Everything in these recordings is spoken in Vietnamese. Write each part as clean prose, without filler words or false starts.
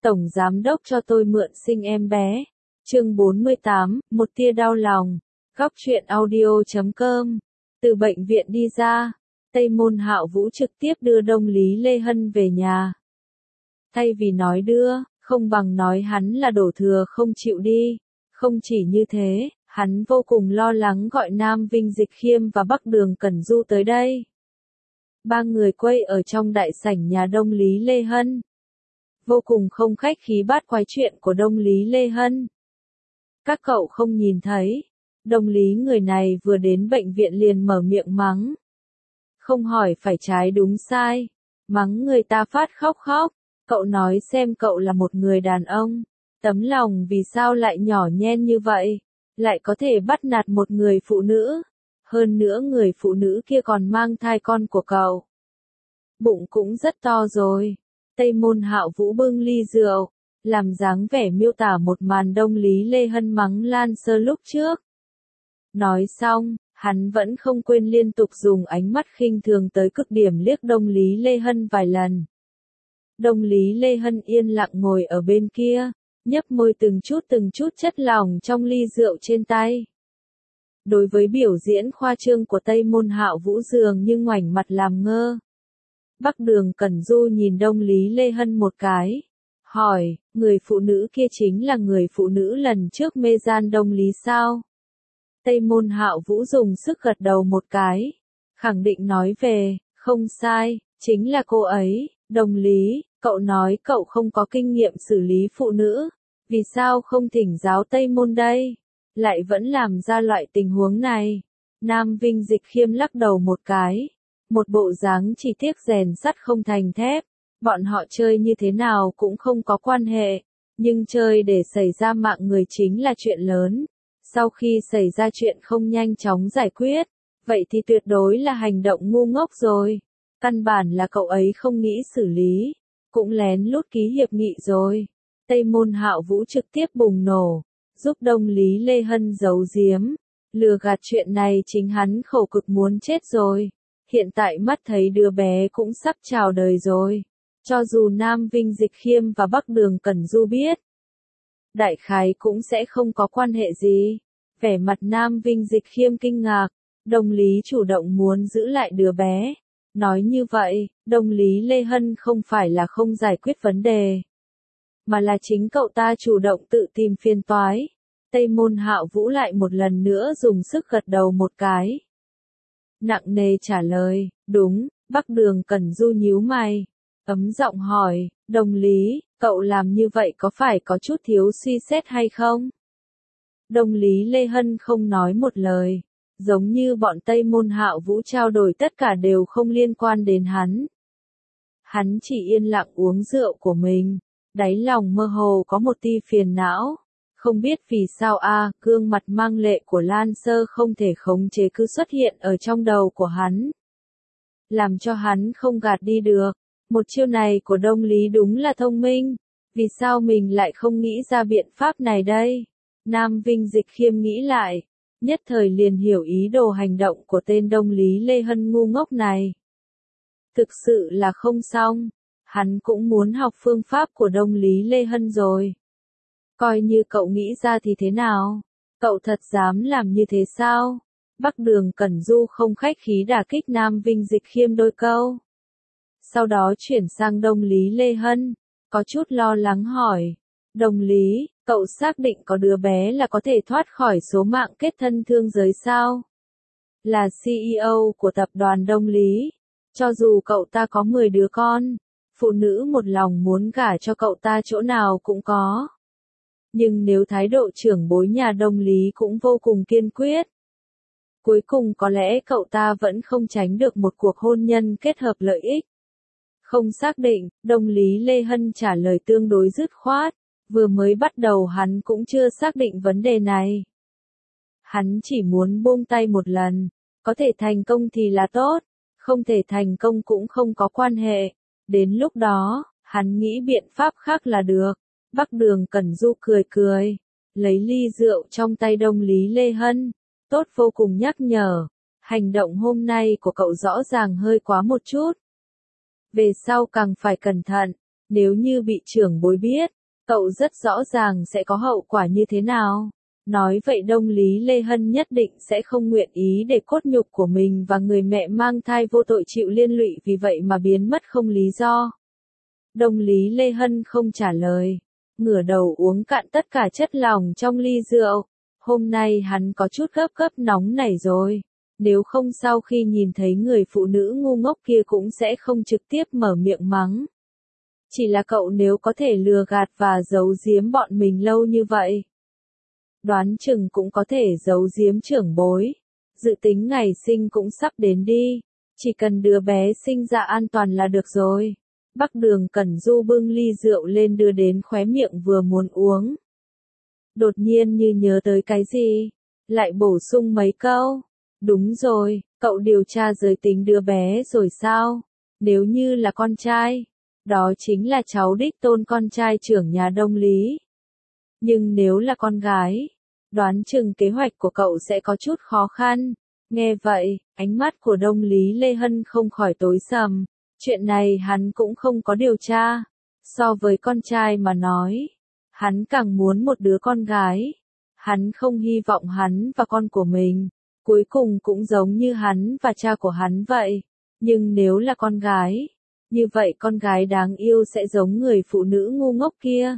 Tổng giám đốc cho tôi mượn sinh em bé. Chương 48, một tia đau lòng. Góc truyện audio.com. Từ bệnh viện đi ra, Tây Môn Hạo Vũ trực tiếp đưa Đông Lý Lê Hân về nhà. Thay vì nói đưa, không bằng nói hắn là đổ thừa không chịu đi. Không chỉ như thế, hắn vô cùng lo lắng gọi Nam Vinh Dịch Khiêm và Bắc Đường Cẩn Du tới đây. Ba người quây ở trong đại sảnh nhà Đông Lý Lê Hân. Vô cùng không khách khí bát quái chuyện của Đông Lý Lê Hân. Các cậu không nhìn thấy, Đông Lý người này vừa đến bệnh viện liền mở miệng mắng. Không hỏi phải trái đúng sai, mắng người ta phát khóc khóc. Cậu nói xem cậu là một người đàn ông, tấm lòng vì sao lại nhỏ nhen như vậy, lại có thể bắt nạt một người phụ nữ. Hơn nữa người phụ nữ kia còn mang thai con của cậu. Bụng cũng rất to rồi. Tây Môn Hạo Vũ bưng ly rượu, làm dáng vẻ miêu tả một màn Đông Lý Lê Hân mắng Lan Sơ lúc trước. Nói xong, hắn vẫn không quên liên tục dùng ánh mắt khinh thường tới cực điểm liếc Đông Lý Lê Hân vài lần. Đông Lý Lê Hân yên lặng ngồi ở bên kia, nhấp môi từng chút chất lỏng trong ly rượu trên tay. Đối với biểu diễn khoa trương của Tây Môn Hạo Vũ dường như ngoảnh mặt làm ngơ. Bắc Đường Cẩn Du nhìn Đông Lý Lê Hân một cái, hỏi, người phụ nữ kia chính là người phụ nữ lần trước mê gian Đông Lý sao? Tây Môn Hạo Vũ dùng sức gật đầu một cái, khẳng định nói về, không sai, chính là cô ấy. Đông Lý, cậu nói cậu không có kinh nghiệm xử lý phụ nữ, vì sao không thỉnh giáo Tây Môn đây? Lại vẫn làm ra loại tình huống này. Nam Vinh Dịch Khiêm lắc đầu một cái, một bộ dáng chỉ tiếc rèn sắt không thành thép. Bọn họ chơi như thế nào cũng không có quan hệ, nhưng chơi để xảy ra mạng người chính là chuyện lớn. Sau khi xảy ra chuyện không nhanh chóng giải quyết, vậy thì tuyệt đối là hành động ngu ngốc rồi. Căn bản là cậu ấy không nghĩ xử lý, cũng lén lút ký hiệp nghị rồi. Tây Môn Hạo Vũ trực tiếp bùng nổ, giúp Đông Lý Lê Hân giấu giếm, lừa gạt chuyện này chính hắn khổ cực muốn chết rồi. Hiện tại mắt thấy đứa bé cũng sắp chào đời rồi. Cho dù Nam Vinh Dịch Khiêm và Bắc Đường Cẩn Du biết, đại khái cũng sẽ không có quan hệ gì. Vẻ mặt Nam Vinh Dịch Khiêm kinh ngạc, Đông Lý chủ động muốn giữ lại đứa bé. Nói như vậy, Đông Lý Lê Hân không phải là không giải quyết vấn đề, mà là chính cậu ta chủ động tự tìm phiền toái. Tây Môn Hạo Vũ lại một lần nữa dùng sức gật đầu một cái. Nặng nề trả lời, đúng. Bắc Đường Cẩn Du nhíu mày, ấm giọng hỏi, Đông Lý, cậu làm như vậy có phải có chút thiếu suy xét hay không? Đông Lý Lê Hân không nói một lời, giống như bọn Tây Môn Hạo Vũ trao đổi tất cả đều không liên quan đến hắn. Hắn chỉ yên lặng uống rượu của mình, đáy lòng mơ hồ có một tia phiền não. Không biết vì sao gương mặt mang lệ của Lan Sơ không thể khống chế cứ xuất hiện ở trong đầu của hắn. Làm cho hắn không gạt đi được. Một chiêu này của Đông Lý đúng là thông minh. Vì sao mình lại không nghĩ ra biện pháp này đây? Nam Vinh Dịch Khiêm nghĩ lại, nhất thời liền hiểu ý đồ hành động của tên Đông Lý Lê Hân ngu ngốc này. Thực sự là không xong, hắn cũng muốn học phương pháp của Đông Lý Lê Hân rồi. Coi như cậu nghĩ ra thì thế nào? Cậu thật dám làm như thế sao? Bắc Đường Cẩn Du không khách khí đả kích Nam Vinh Dịch Khiêm đôi câu. Sau đó chuyển sang Đông Lý Lê Hân, có chút lo lắng hỏi. Đông Lý, cậu xác định có đứa bé là có thể thoát khỏi số mạng kết thân thương giới sao? Là CEO của tập đoàn Đông Lý, cho dù cậu ta có 10 đứa con, phụ nữ một lòng muốn gả cho cậu ta chỗ nào cũng có. Nhưng nếu thái độ trưởng bối nhà Đông Lý cũng vô cùng kiên quyết, cuối cùng có lẽ cậu ta vẫn không tránh được một cuộc hôn nhân kết hợp lợi ích. Không xác định, Đông Lý Lê Hân trả lời tương đối dứt khoát, vừa mới bắt đầu hắn cũng chưa xác định vấn đề này. Hắn chỉ muốn buông tay một lần, có thể thành công thì là tốt, không thể thành công cũng không có quan hệ. Đến lúc đó, hắn nghĩ biện pháp khác là được. Bắc Đường Cẩn Du cười cười, lấy ly rượu trong tay Đông Lý Lê Hân, tốt vô cùng nhắc nhở, hành động hôm nay của cậu rõ ràng hơi quá một chút. Về sau càng phải cẩn thận, Nếu như bị trưởng bối biết, cậu rất rõ ràng sẽ có hậu quả như thế nào. Nói vậy Đông Lý Lê Hân nhất định sẽ không nguyện ý để cốt nhục của mình và người mẹ mang thai vô tội chịu liên lụy vì vậy mà biến mất không lý do. Đông Lý Lê Hân không trả lời, ngửa đầu uống cạn tất cả chất lỏng trong ly rượu. Hôm nay hắn có chút gấp nóng nảy rồi. Nếu không sau khi nhìn thấy người phụ nữ ngu ngốc kia cũng sẽ không trực tiếp mở miệng mắng. Chỉ là cậu nếu có thể lừa gạt và giấu giếm bọn mình lâu như vậy. Đoán chừng cũng có thể giấu giếm trưởng bối. Dự tính ngày sinh cũng sắp đến đi. Chỉ cần đứa bé sinh ra an toàn là được rồi. Bắc Đường Cẩn Du bưng ly rượu lên đưa đến khóe miệng vừa muốn uống. Đột nhiên như nhớ tới cái gì. Lại bổ sung mấy câu. Đúng rồi, cậu điều tra giới tính đứa bé rồi sao? Nếu như là con trai, đó chính là cháu đích tôn con trai trưởng nhà Đông Lý. Nhưng nếu là con gái, đoán chừng kế hoạch của cậu sẽ có chút khó khăn. Nghe vậy, ánh mắt của Đông Lý Lê Hân không khỏi tối sầm. Chuyện này hắn cũng không có điều tra. So với con trai mà nói, hắn càng muốn một đứa con gái. Hắn không hy vọng hắn và con của mình cuối cùng cũng giống như hắn và cha của hắn vậy. Nhưng nếu là con gái, như vậy con gái đáng yêu sẽ giống người phụ nữ ngu ngốc kia.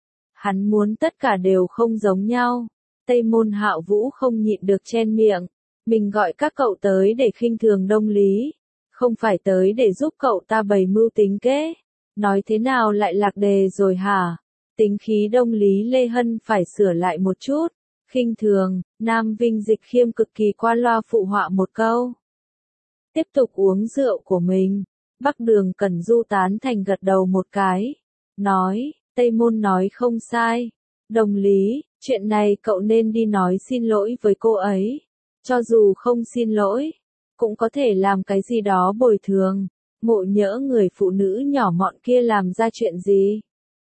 Hắn muốn tất cả đều không giống nhau. Tây Môn Hạo Vũ không nhịn được chen miệng. Mình gọi các cậu tới để khinh thường Đông Lý. Không phải tới để giúp cậu ta bày mưu tính kế. Nói thế nào lại lạc đề rồi hả? Tính khí Đông Lý Lê Hân phải sửa lại một chút. Khinh thường, Nam Vinh Dịch Khiêm cực kỳ qua loa phụ họa một câu. Tiếp tục uống rượu của mình. Bắc Đường Cẩn Du tán thành gật đầu một cái. Nói, Tây Môn nói không sai. Đồng lý, chuyện này cậu nên đi nói xin lỗi với cô ấy. Cho dù không xin lỗi, cũng có thể làm cái gì đó bồi thường. Ngộ nhỡ người phụ nữ nhỏ mọn kia làm ra chuyện gì.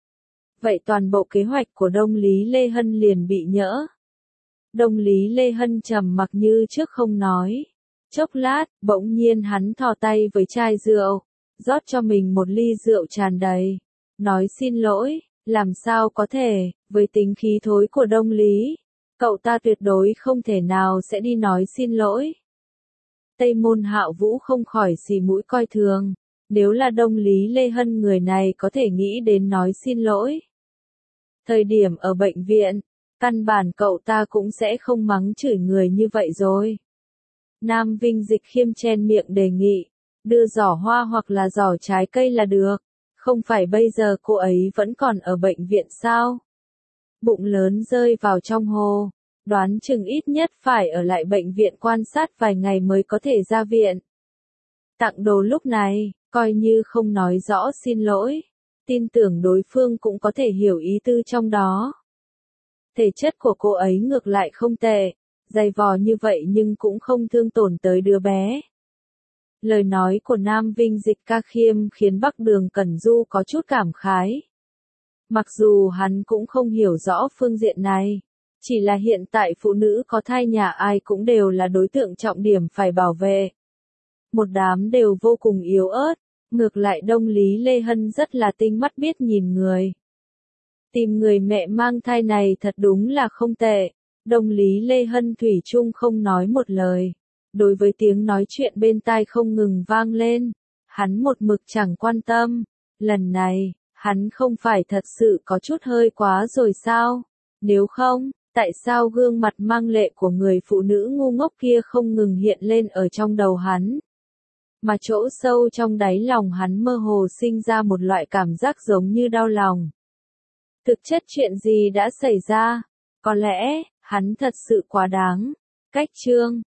Vậy toàn bộ kế hoạch của Đông Lý Lê Hân liền bị nhỡ. Đông Lý Lê Hân trầm mặc như trước không nói. Chốc lát, bỗng nhiên hắn thò tay với chai rượu, rót cho mình một ly rượu tràn đầy. Nói xin lỗi, làm sao có thể, với tính khí thối của Đông Lý, cậu ta tuyệt đối không thể nào sẽ đi nói xin lỗi. Tây Môn Hạo Vũ không khỏi xì mũi coi thường, nếu là Đông Lý Lê Hân người này có thể nghĩ đến nói xin lỗi. Thời điểm ở bệnh viện, căn bản cậu ta cũng sẽ không mắng chửi người như vậy rồi. Nam Vinh Dịch Khiêm chen miệng đề nghị, đưa giỏ hoa hoặc là giỏ trái cây là được, không phải bây giờ cô ấy vẫn còn ở bệnh viện sao? Bụng lớn rơi vào trong hồ, đoán chừng ít nhất phải ở lại bệnh viện quan sát vài ngày mới có thể ra viện. Tặng đồ lúc này, coi như không nói rõ xin lỗi, tin tưởng đối phương cũng có thể hiểu ý tư trong đó. Thể chất của cô ấy ngược lại không tệ, dày vò như vậy nhưng cũng không thương tổn tới đứa bé. Lời nói của Nam Vinh Dịch Ca Khiêm khiến Bắc Đường Cẩn Du có chút cảm khái. Mặc dù hắn cũng không hiểu rõ phương diện này, chỉ là hiện tại phụ nữ có thai nhà ai cũng đều là đối tượng trọng điểm phải bảo vệ. Một đám đều vô cùng yếu ớt, ngược lại Đông Lý Lê Hân rất là tinh mắt biết nhìn người. Tìm người mẹ mang thai này thật đúng là không tệ. Đông Lý Lê Hân thủy chung không nói một lời. Đối với tiếng nói chuyện bên tai không ngừng vang lên, hắn một mực chẳng quan tâm. Lần này, hắn không phải thật sự có chút hơi quá rồi sao? Nếu không, tại sao gương mặt mang lệ của người phụ nữ ngu ngốc kia không ngừng hiện lên ở trong đầu hắn? Mà chỗ sâu trong đáy lòng hắn mơ hồ sinh ra một loại cảm giác giống như đau lòng. Thực chất chuyện gì đã xảy ra? Có lẽ, hắn thật sự quá đáng. Cách chương